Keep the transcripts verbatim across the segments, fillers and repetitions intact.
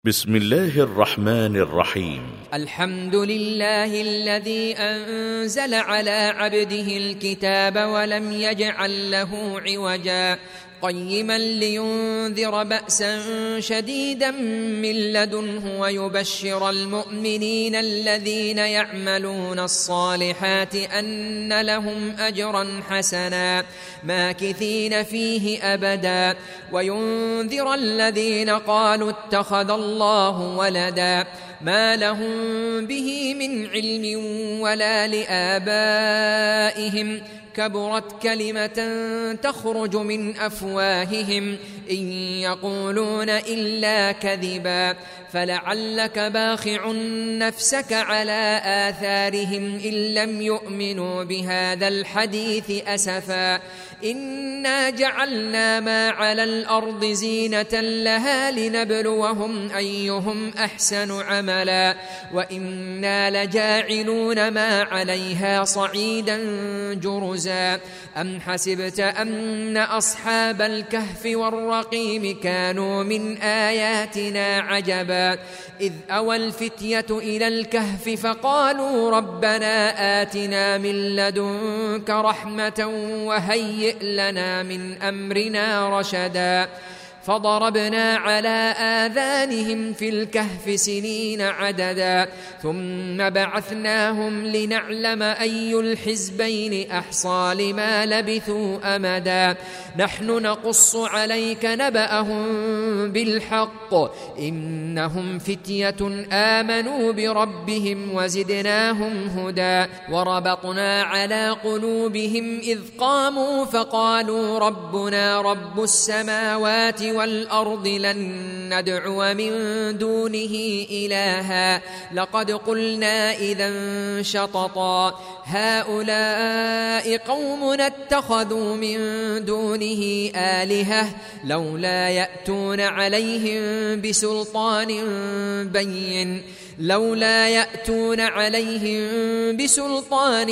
بسم الله الرحمن الرحيم. الحمد لله الذي أنزل على عبده الكتاب ولم يجعل له عوجا قيما لينذر بأسا شديدا من لدنه ويبشر المؤمنين الذين يعملون الصالحات أن لهم أجرا حسنا ماكثين فيه أبدا وينذر الذين قالوا اتخذ الله ولدا ما لهم به من علم ولا لآبائهم كبرت كلمة تخرج من أفواههم إن يقولون إلا كذبا فلعلك باخع نفسك على آثارهم إن لم يؤمنوا بهذا الحديث أسفا إنا جعلنا ما على الأرض زينة لها لنبلوهم أيهم أحسن عملا وإنا لجاعلون ما عليها صعيدا جرزا أم حسبت أن أصحاب الكهف والرقيم كانوا من آياتنا عجبا إذ أوى الفتية إلى الكهف فقالوا ربنا آتنا من لدنك رحمة وهيئ لنا من أمرنا رشدا فضربنا على آذانهم في الكهف سنين عددا ثم بعثناهم لنعلم أي الحزبين أحصى لما لبثوا أمدا نحن نقص عليك نبأهم بالحق إنهم فتية آمنوا بربهم وزدناهم هدى وربطنا على قلوبهم إذ قاموا فقالوا ربنا رب السماوات والأرض لن ندعو من دونه إلها لقد قلنا إذا شططا هؤلاء قومنا اتخذوا من دونه آلهة لولا يأتون عليهم بسلطان بين لولا يأتون عليهم بسلطان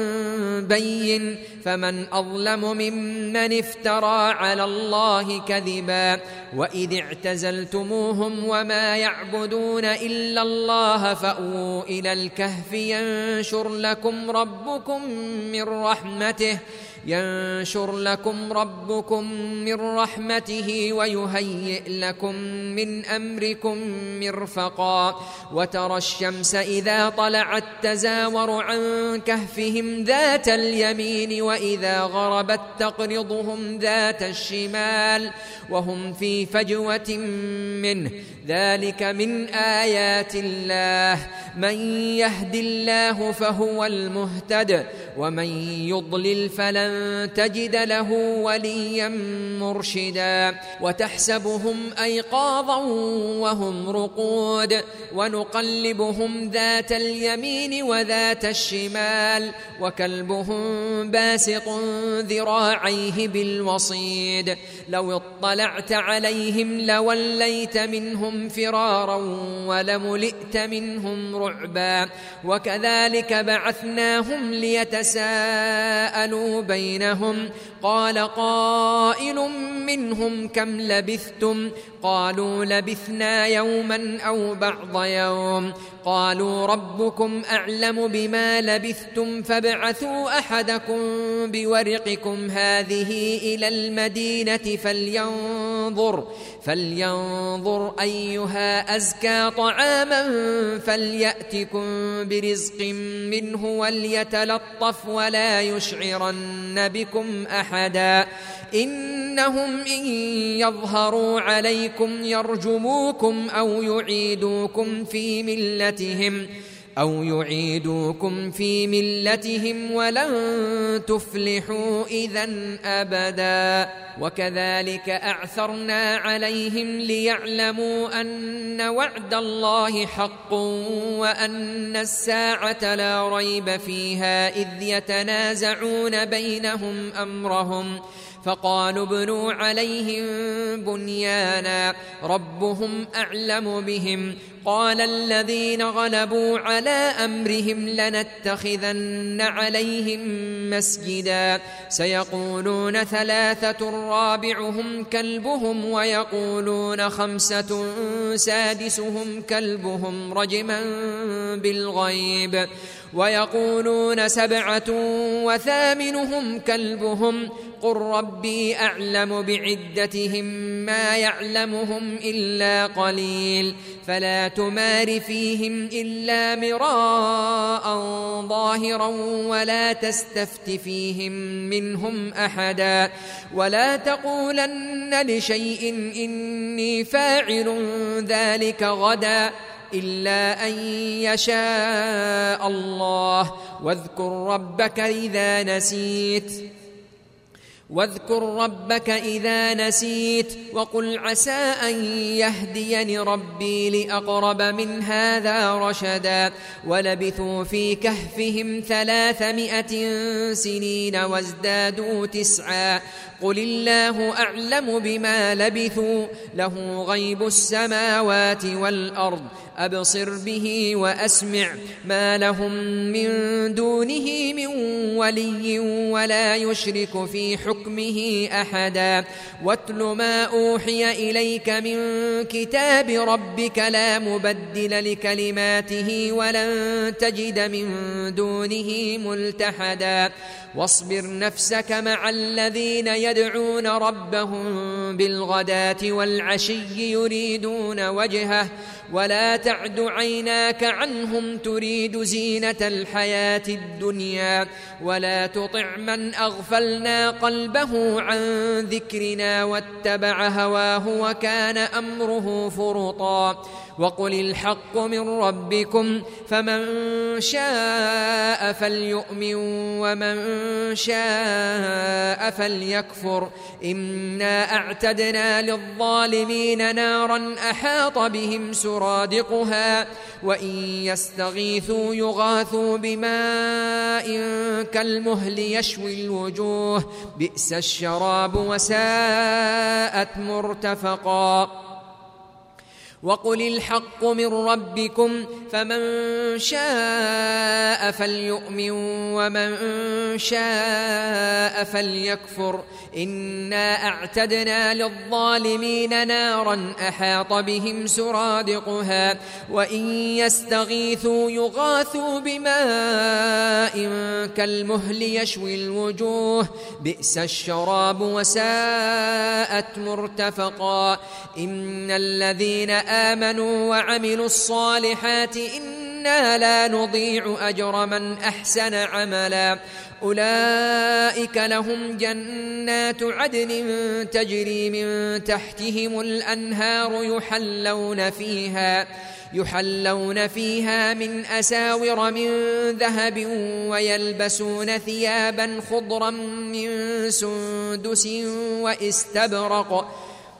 بين فمن أظلم ممن افترى على الله كذبا وإذ اعتزلتموهم وما يعبدون إلا الله فأووا إلى الكهف ينشر لكم ربكم من رحمته ينشر لكم ربكم من رحمته ويهيئ لكم من أمركم مرفقا وترى الشمس إذا طلعت تزاور عن كهفهم ذات اليمين وإذا غربت تقرضهم ذات الشمال وهم في فجوة منه ذلك من آيات الله من يهد الله فهو المهتد ومن يضلل فلن تجد له وليا مرشدا وتحسبهم أيقاظا وهم رقود ونقلبهم ذات اليمين وذات الشمال وكلبهم باسط ذراعيه بالوصيد لو اطلعت عليهم لوليت منهم فرارا ولملئت منهم رعبا وكذلك بعثناهم ليتساءلوا بينهم قال قائل منهم كم لبثتم قالوا لبثنا يوما أو بعض يوم قالوا ربكم أعلم بما لبثتم فابعثوا أحدكم بورقكم هذه إلى المدينة فلينظر فلينظر أيها أزكى طعاما فليأتكم برزق منه وليتلطف ولا يشعرن بكم أحدا إنهم إن يظهروا عليكم يرجموكم أو يعيدوكم في ملتهم أو يعيدوكم في ملتهم ولن تفلحوا إذن أبدا وكذلك أعثرنا عليهم ليعلموا أن وعد الله حق وأن الساعة لا ريب فيها إذ يتنازعون بينهم أمرهم فقالوا ابنوا عليهم بنيانا ربهم أعلم بهم قال الذين غلبوا على أمرهم لنتخذن عليهم مسجدا سيقولون ثلاثة رابعهم كلبهم ويقولون خمسة سادسهم كلبهم رجما بالغيب ويقولون سبعة وثامنهم كلبهم قل ربي أعلم بعدتهم ما يعلمهم إلا قليل فلا تمار فيهم إلا مراء ظاهرا ولا تستفت فيهم منهم أحدا ولا تقولن لشيء إني فاعل ذلك غدا إلا أن يشاء الله واذكر ربك إذا نسيت واذكر ربك إذا نسيت وقل عسى أن يهديني ربي لأقرب من هذا رشدا ولبثوا في كهفهم ثلاثمائة سنين وازدادوا تسعا قل الله أعلم بما لبثوا له غيب السماوات والأرض أبصر به وأسمع ما لهم من دونه من ولي ولا يشرك في حكمه أحدا واتل ما أوحي إليك من كتاب ربك لا مبدل لكلماته ولن تجد من دونه ملتحدا واصبر نفسك مع الذين يدعون ربهم بالغداة والعشي يريدون وجهه ولا تعد عيناك عنهم تريد زينة الحياة الدنيا ولا تطع من أغفلنا قلبه عن ذكرنا واتبع هواه وكان أمره فرطا وقل الحق من ربكم فمن شاء فليؤمن ومن شاء فليكفر إنا أعتدنا للظالمين نارا أحاط بهم سرادقها وإن يستغيثوا يغاثوا بماء كالمهل يشوي الوجوه بئس الشراب وساءت مرتفقا وقل الحق من ربكم فمن شاء فليؤمن ومن شاء فليكفر إنا أعتدنا للظالمين نارا أحاط بهم سرادقها وإن يستغيثوا يغاثوا بماء كالمهل يشوي الوجوه بئس الشراب وساءت مرتفقا إن الذين آمنوا وعملوا الصالحات إنا لا نضيع أجر من أحسن عملا أولئك لهم جنات عدن تجري من تحتهم الأنهار يحلون فيها يحلون فيها من أساور من ذهب ويلبسون ثيابا خضرا من سندس واستبرق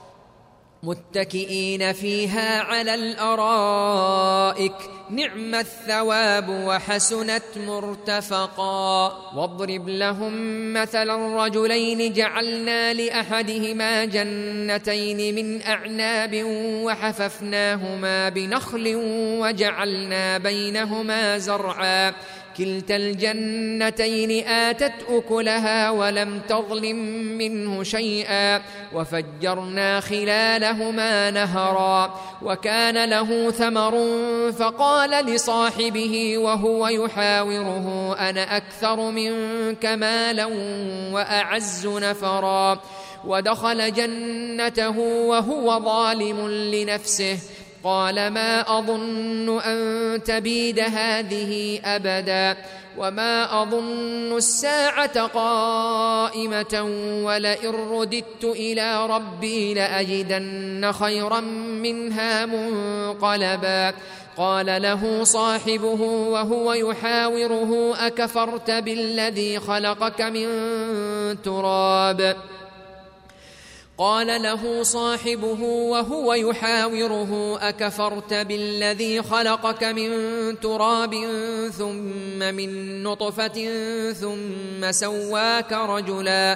متكئين فيها على الأرائك نعم الثواب وحسنت مرتفقا واضرب لهم مثلا رجلين جعلنا لأحدهما جنتين من أعناب وحففناهما بنخل وجعلنا بينهما زرعا كلتا الجنتين آتت أكلها ولم تظلم منه شيئا وفجرنا خلالهما نهرا وكان له ثمر فقال لصاحبه وهو يحاوره أنا أكثر منك مالا وأعز نفرا ودخل جنته وهو ظالم لنفسه قال ما أظن أن تبيد هذه أبدا وما أظن الساعة قائمة ولئن رددت إلى ربي لأجدن خيرا منها منقلبا قال له صاحبه وهو يحاوره أكفرت بالذي خلقك من تراب قال له صاحبه وهو يحاوره أكفرت بالذي خلقك من تراب ثم من نطفة ثم سواك رجلا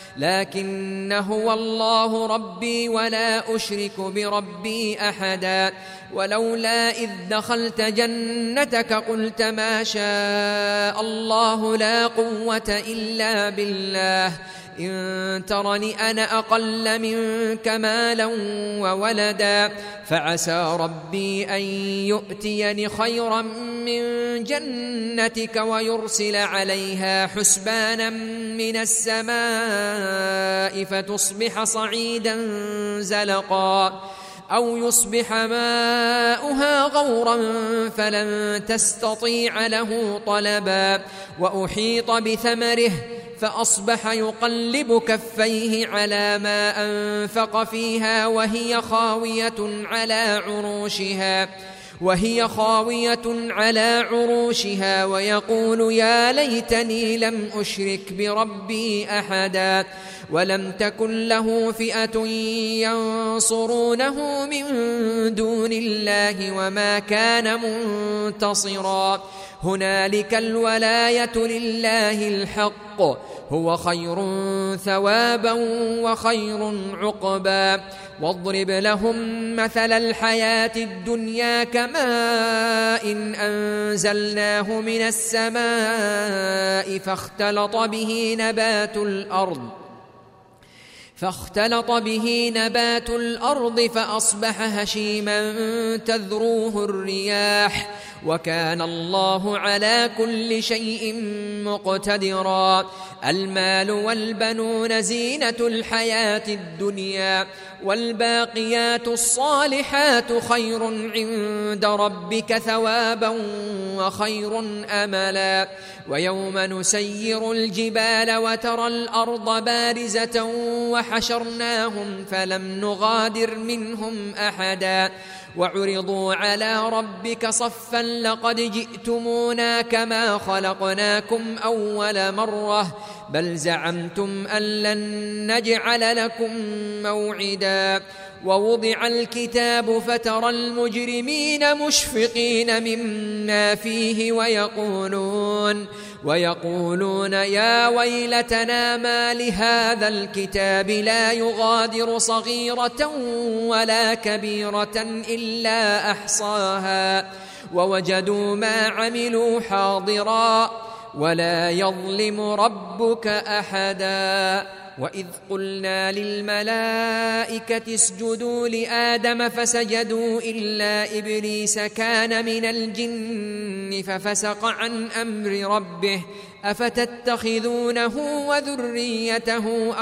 لكن هو الله ربي ولا أشرك بربي أحدا ولولا إذ دخلت جنتك قلت ما شاء الله لا قوة إلا بالله إن ترني أنا أقل منك مالا وولدا فعسى ربي أن يؤتيني خيرا من جنتك ويرسل عليها حسبانا من السماء فتصبح صعيدا زلقا أو يصبح ماؤها غورا فلن تستطيع له طلبا وأحيط بثمره فأصبح يقلب كفيه على ما أنفق فيها وهي خاوية على عروشها وهي خاوية على عروشها ويقول يا ليتني لم أشرك بربي أحدا ولم تكن له فئة ينصرونه من دون الله وما كان منتصرا هنالك الولاية لله الحق هو خير ثوابا وخير عقبا واضرب لهم مثل الحياة الدنيا كماء إن أنزلناه من السماء فاختلط به نبات الأرض فاختلط به نبات الأرض فأصبح هشيما تذروه الرياح وكان الله على كل شيء مقتدرا المال والبنون زينة الحياة الدنيا والباقيات الصالحات خير عند ربك ثوابا وخير أملا ويوم نسير الجبال وترى الأرض بارزة وحشرناهم فلم نغادر منهم أحدا وعرضوا على ربك صفا لقد جئتمونا كما خلقناكم أول مرة بل زعمتم أن لن نجعل لكم موعدا ووضع الكتاب فترى المجرمين مشفقين مما فيه ويقولون ويقولون يا ويلتنا ما لهذا الكتاب لا يغادر صغيرة ولا كبيرة إلا أحصاها ووجدوا ما عملوا حاضرا ولا يظلم ربك أحدا وإذ قلنا للملائكة اسجدوا لآدم فسجدوا إلا إبليس كان من الجن ففسق عن أمر ربه أفتتخذونه وذريته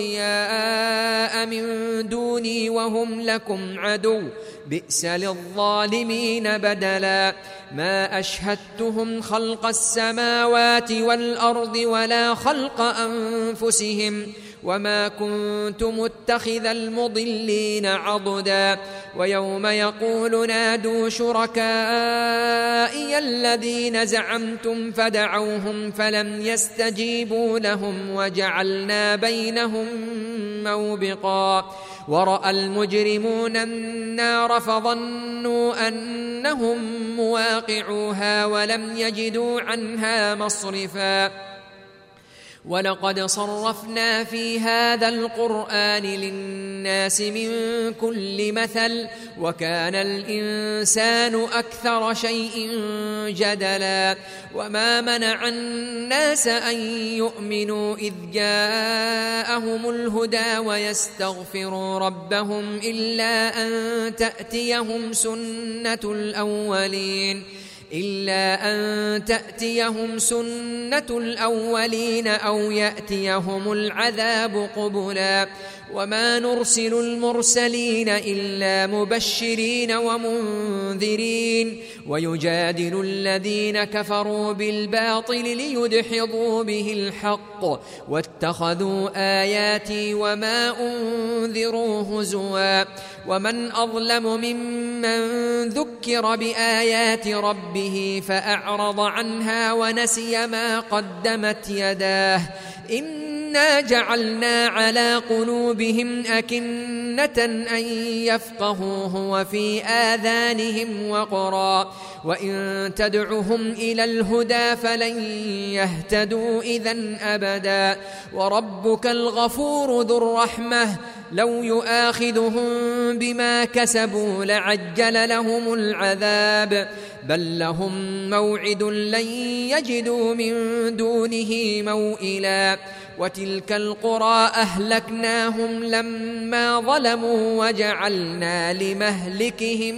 أولياء من دوني وهم لكم عدو بئس للظالمين بدلا ما أشهدتهم خلق السماوات والأرض ولا خلق أنفسهم وما كنت متخذ المضلين عضدا ويوم يقول نادوا شركائي الذين زعمتم فدعوهم فلم يستجيبوا لهم وجعلنا بينهم موبقا ورأى المجرمون النار فظنوا أنهم مواقعوها ولم يجدوا عنها مصرفا ولقد صرفنا في هذا القرآن للناس من كل مثل وكان الإنسان أكثر شيء جدلا وما منع الناس أن يؤمنوا إذ جاءهم الهدى ويستغفروا ربهم إلا أن تأتيهم سنة الأولين إلا أن تأتيهم سنة الأولين أو يأتيهم العذاب قبلا وما نرسل المرسلين إلا مبشرين ومنذرين ويجادل الذين كفروا بالباطل ليدحضوا به الحق واتخذوا آياتي وما أنذروا هزوا ومن أظلم ممن ذكر بآيات ربه فأعرض عنها ونسي ما قدمت يداه إنا جعلنا على قلوبهم أكنة أكنة أن يفقهوه وفي آذانهم وقرا وإن تدعهم إلى الهدى فلن يهتدوا إذن أبدا وربك الغفور ذو الرحمة لو يؤاخذهم بما كسبوا لعجل لهم العذاب بل لهم موعد لن يجدوا من دونه موئلا وتلك القرى أهلكناهم لما ظلموا وجعلنا لمهلكهم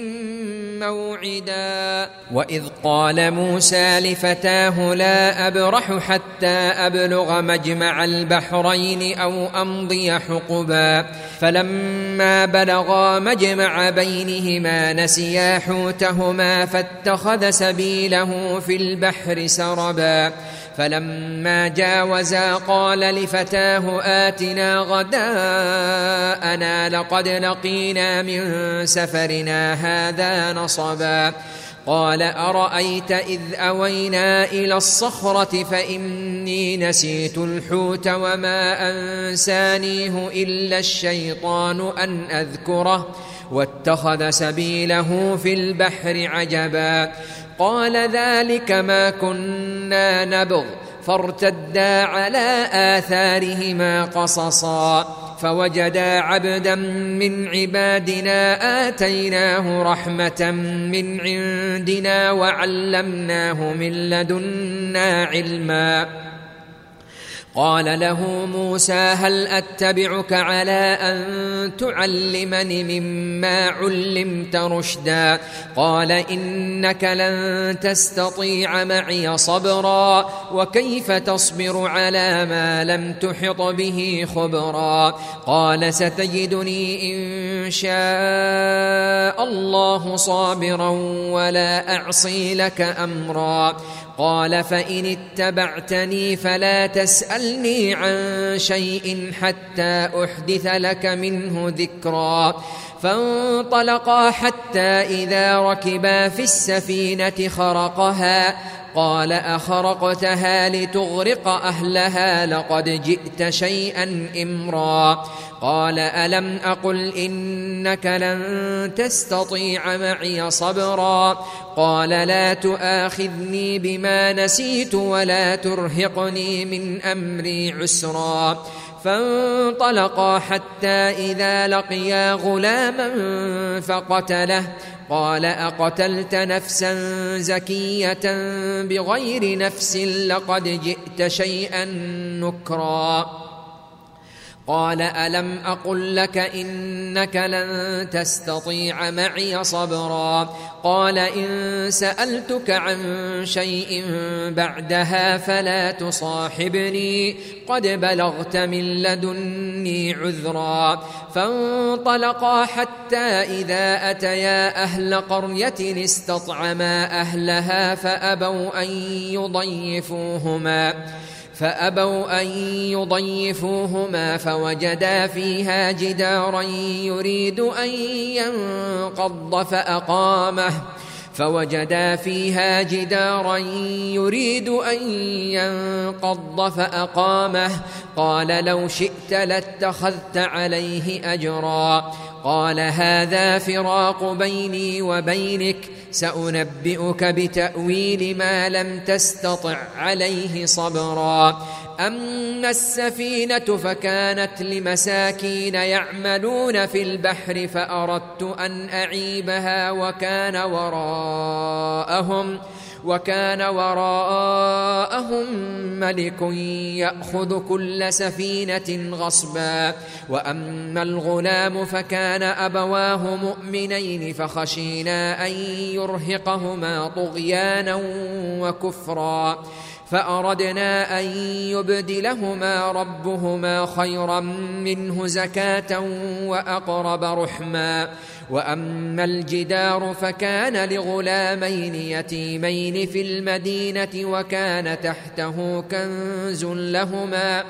موعدا وإذ قال موسى لفتاه لا أبرح حتى أبلغ مجمع البحرين أو أمضي حقبا فلما بلغا مجمع بينهما نسيا حوتهما فاتخذ سبيله في البحر سربا فلما جاوزا قال لفتاه آتنا غداءنا لقد لقينا من سفرنا هذا نصبا قال أرأيت إذ أوينا إلى الصخرة فإني نسيت الحوت وما أنسانيه إلا الشيطان أن أذكره واتخذ سبيله في البحر عجبا قال ذلك ما كنا نبغ فارتدا على آثارهما قصصا فوجدا عبدا من عبادنا آتيناه رحمة من عندنا وعلمناه من لدنا علما قال له موسى هل أتبعك على أن تعلمني مما علمت رشدا قال إنك لن تستطيع معي صبرا وكيف تصبر على ما لم تحط به خبرا قال ستجدني إن شاء الله صابرا ولا أعصي لك أمرا قال فإن اتبعتني فلا تسألني عن شيء حتى أحدث لك منه ذكرا فانطلقا حتى إذا ركبا في السفينة خرقها قال أخرقتها لتغرق أهلها لقد جئت شيئا إمرا قال ألم أقل إنك لن تستطيع معي صبرا قال لا تؤاخذني بما نسيت ولا ترهقني من أمري عسرا فانطلقا حتى إذا لقيا غلاما فقتله قال أقتلت نفسا زكية بغير نفس لقد جئت شيئا نكرا قال ألم أقل لك إنك لن تستطيع معي صبرا قال إن سألتك عن شيء بعدها فلا تصاحبني قد بلغت من لدني عذرا فانطلقا حتى إذا أتيا أهل قرية استطعما أهلها فأبوا أن يضيفوهما فأبوا أن يضيفوهما فوجدا فيها جدارا يريد أن ينقض فأقامه فوجدا فيها جدارا يريد أن ينقض فأقامه قال لو شئت لاتخذت عليه أجرا قال هذا فراق بيني وبينك سأنبئك بتأويل ما لم تستطع عليه صبرا أما السفينة فكانت لمساكين يعملون في البحر فأردت أن أعيبها وكان وراءهم وكان وراءهم ملك يأخذ كل سفينة غصبا وأما الغلام فكان أبواه مؤمنين فخشينا أن يرهقهما طغيانا وكفرا فأردنا أن يبدلهما ربهما خيرا منه زكاة وأقرب رحما وأما الجدار فكان لغلامين يتيمين في المدينة وكان تحته كنز لهما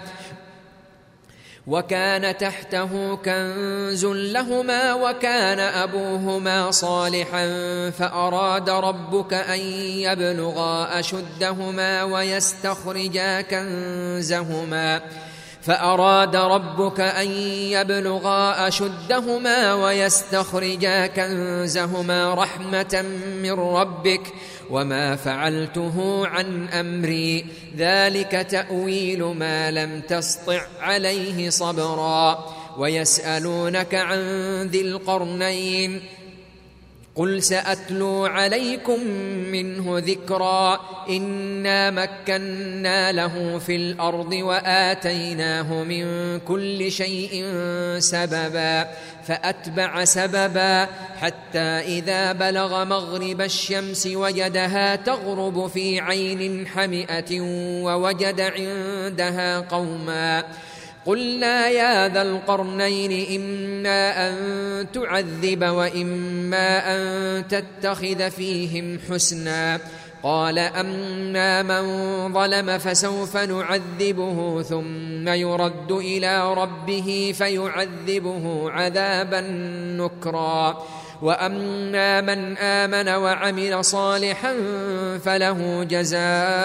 وكان تحته كنز لهما وكان أبوهما صالحا فأراد ربك أن يبلغا أشدهما ويستخرجا كنزهما فأراد ربك أن يبلغا أشدهما ويستخرجا كنزهما رحمة من ربك وما فعلته عن أمري ذلك تأويل ما لم تسطع عليه صبرا ويسألونك عن ذي القرنين قل سأتلو عليكم منه ذكرا إنا مكنا له في الأرض وآتيناه من كل شيء سببا فأتبع سببا حتى إذا بلغ مغرب الشمس وجدها تغرب في عين حمئة ووجد عندها قوما قلنا يا ذا القرنين إما أن تعذب وإما أن تتخذ فيهم حسنا قال أما من ظلم فسوف نعذبه ثم يرد إلى ربه فيعذبه عذابا نكرا وأما من آمن وعمل صالحا فله جزاء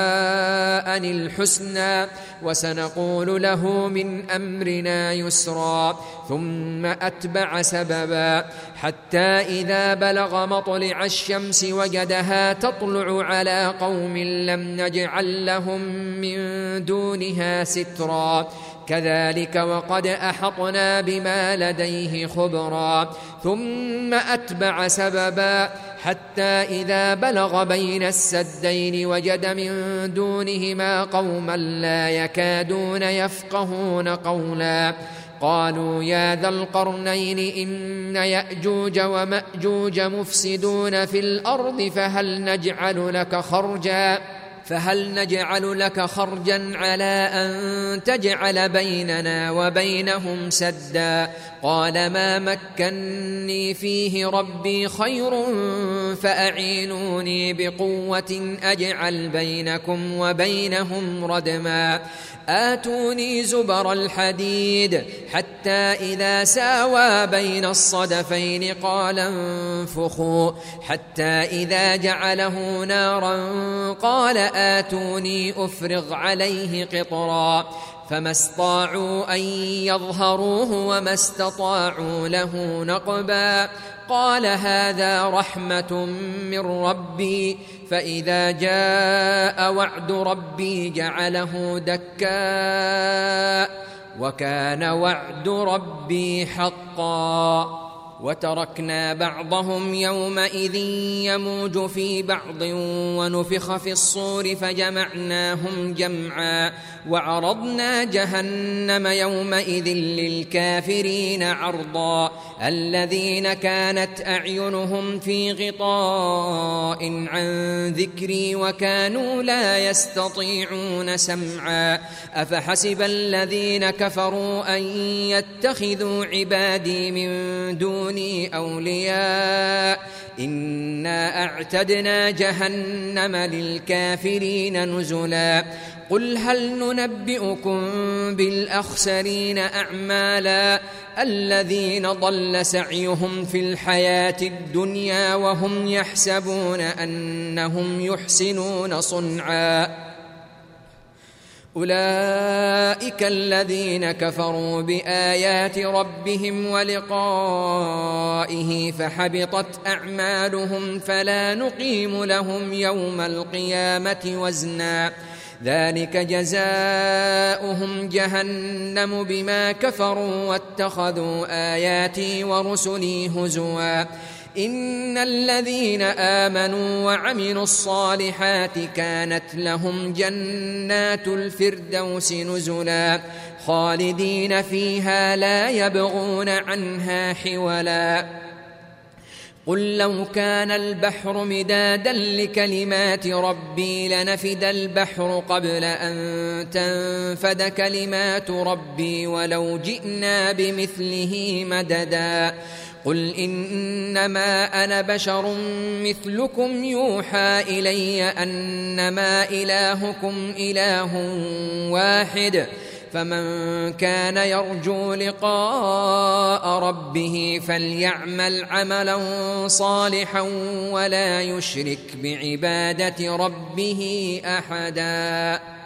الحسنى وسنقول له من أمرنا يسرا ثم أتبع سببا حتى إذا بلغ مطلع الشمس وجدها تطلع على قوم لم نجعل لهم من دونها سترا كذلك وقد أحطنا بما لديه خبرا ثم أتبع سببا حتى إذا بلغ بين السدين وجد من دونهما قوما لا يكادون يفقهون قولا قالوا يا ذا القرنين إن يأجوج ومأجوج مفسدون في الأرض فهل نجعل لك خرجا فهل نجعل لك خرجا على أن تجعل بيننا وبينهم سدا قال ما مكني فيه ربي خير فأعينوني بقوة أجعل بينكم وبينهم ردما آتوني زبر الحديد حتى إذا ساوى بين الصدفين قال انفخوا حتى إذا جعله نارا قال آتوني أفرغ عليه قطرا فما استطاعوا أن يظهروه وما استطاعوا له نقبا قال هذا رحمة من ربي فإذا جاء وعد ربي جعله دكا وكان وعد ربي حقا وتركنا بعضهم يومئذ يموج في بعض ونفخ في الصور فجمعناهم جمعا وعرضنا جهنم يومئذ للكافرين عرضا الذين كانت أعينهم في غطاء عن ذكري وكانوا لا يستطيعون سمعا أفحسب الذين كفروا أن يتخذوا عبادي من دون أولياء إنا أعتدنا جهنم للكافرين نزلا قل هل ننبئكم بالأخسرين أعمالا الذين ضل سعيهم في الحياة الدنيا وهم يحسبون أنهم يحسنون صنعا أولئك الذين كفروا بآيات ربهم ولقائه فحبطت أعمالهم فلا نقيم لهم يوم القيامة وزنا ذلك جزاؤهم جهنم بما كفروا واتخذوا آياتي ورسلي هزوا إن الذين آمنوا وعملوا الصالحات كانت لهم جنات الفردوس نزلا خالدين فيها لا يبغون عنها حولا قل لو كان البحر مدادا لكلمات ربي لنفد البحر قبل أن تنفد كلمات ربي ولو جئنا بمثله مددا قل إنما أنا بشر مثلكم يوحى إلي أنما إلهكم إله واحد فمن كان يرجو لقاء ربه فليعمل عملا صالحا ولا يشرك بعبادة ربه أحدا.